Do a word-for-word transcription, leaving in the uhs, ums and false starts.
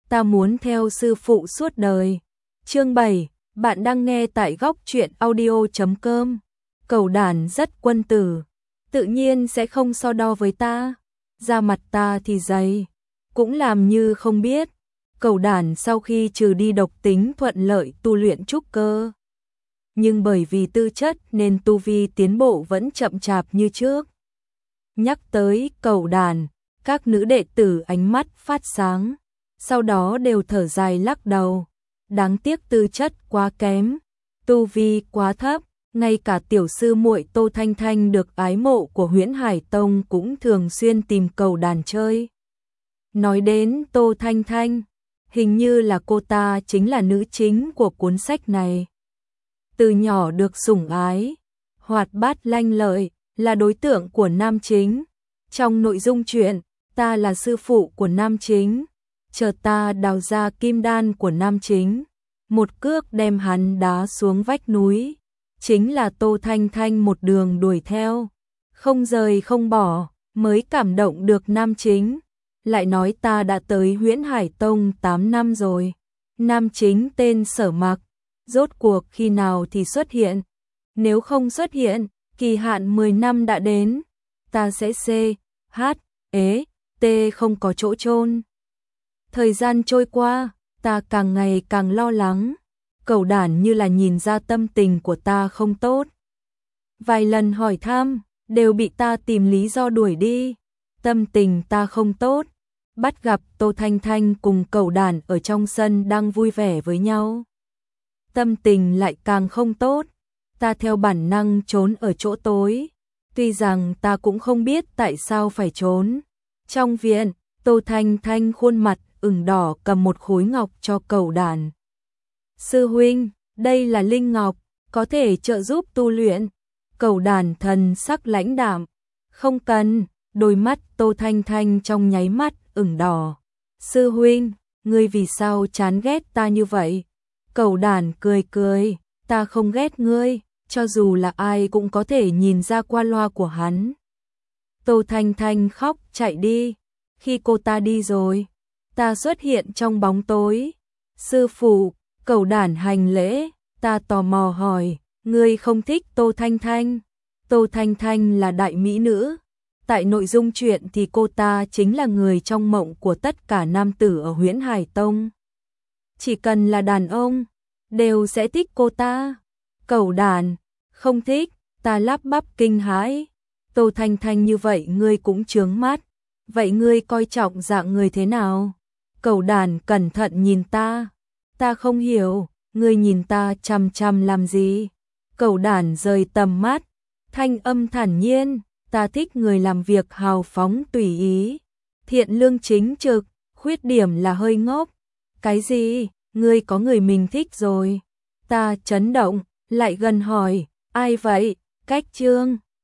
ta muốn theo sư phụ suốt đời. Chương bảy, bạn đang nghe tại góc truyện audio chấm com. Cẩu đản rất quân tử, tự nhiên sẽ không so đo với ta. Da mặt ta thì dày, cũng làm như không biết. Cẩu đản sau khi trừ đi độc tính thuận lợi tu luyện trúc cơ. Nhưng bởi vì tư chất nên tu vi tiến bộ vẫn chậm chạp như trước. Nhắc tới cẩu đản, các nữ đệ tử ánh mắt phát sáng, sau đó đều thở dài lắc đầu. Đáng tiếc tư chất quá kém, tu vi quá thấp, ngay cả tiểu sư muội Tô Thanh Thanh được ái mộ của Huyễn Hải Tông cũng thường xuyên tìm cẩu đản chơi. Nói đến Tô Thanh Thanh, hình như là cô ta chính là nữ chính của cuốn sách này. Từ nhỏ được sủng ái, hoạt bát lanh lợi, là đối tượng của nam chính. Trong nội dung truyện, ta là sư phụ của nam chính, chờ ta đào ra kim đan của nam chính, một cước đem hắn đá xuống vách núi. Chính là Tô Thanh Thanh một đường đuổi theo, không rời không bỏ, mới cảm động được nam chính. Lại nói ta đã tới Huyễn Hải Tông tám năm rồi. Nam chính tên Sở Mặc, rốt cuộc khi nào thì xuất hiện? Nếu không xuất hiện, kỳ hạn mười năm đã đến, ta sẽ C, H, E, T không có chỗ chôn. Thời gian trôi qua, ta càng ngày càng lo lắng. Cẩu đản như là nhìn ra tâm tình của ta không tốt. Vài lần hỏi thăm, đều bị ta tìm lý do đuổi đi. Tâm tình ta không tốt. Bắt gặp Tô Thanh Thanh cùng cẩu đản ở trong sân đang vui vẻ với nhau. Tâm tình lại càng không tốt. Ta theo bản năng trốn ở chỗ tối. Tuy rằng ta cũng không biết tại sao phải trốn. Trong viện, Tô Thanh Thanh khuôn mặt ửng đỏ cầm một khối ngọc cho cẩu đản. Sư huynh, đây là linh ngọc, có thể trợ giúp tu luyện. Cẩu đản thần sắc lãnh đạm. Không cần. Đôi mắt Tô Thanh Thanh trong nháy mắt ửng đỏ. Sư huynh, ngươi vì sao chán ghét ta như vậy? Cẩu đản cười cười, ta không ghét ngươi, cho dù là ai cũng có thể nhìn ra qua loa của hắn. Tô Thanh Thanh khóc chạy đi. Khi cô ta đi rồi, ta xuất hiện trong bóng tối. Sư phụ, cẩu đản hành lễ, ta tò mò hỏi, ngươi không thích Tô Thanh Thanh? Tô Thanh Thanh là đại mỹ nữ. Tại nội dung truyện thì cô ta chính là người trong mộng của tất cả nam tử ở Huyễn Hải Tông. Chỉ cần là đàn ông, đều sẽ thích cô ta. Cẩu đản, không thích, ta lắp bắp kinh hãi. Tô Thanh Thanh như vậy ngươi cũng chướng mắt. Vậy ngươi coi trọng dạng người thế nào? Cẩu đản cẩn thận nhìn ta. Ta không hiểu, ngươi nhìn ta chằm chằm làm gì? Cẩu đản rời tầm mắt, thanh âm thản nhiên. Ta thích người làm việc hào phóng tùy ý, thiện lương chính trực, khuyết điểm là hơi ngốc. Cái gì? Ngươi có người mình thích rồi. Ta chấn động, lại gần hỏi, ai vậy? Cách Trương.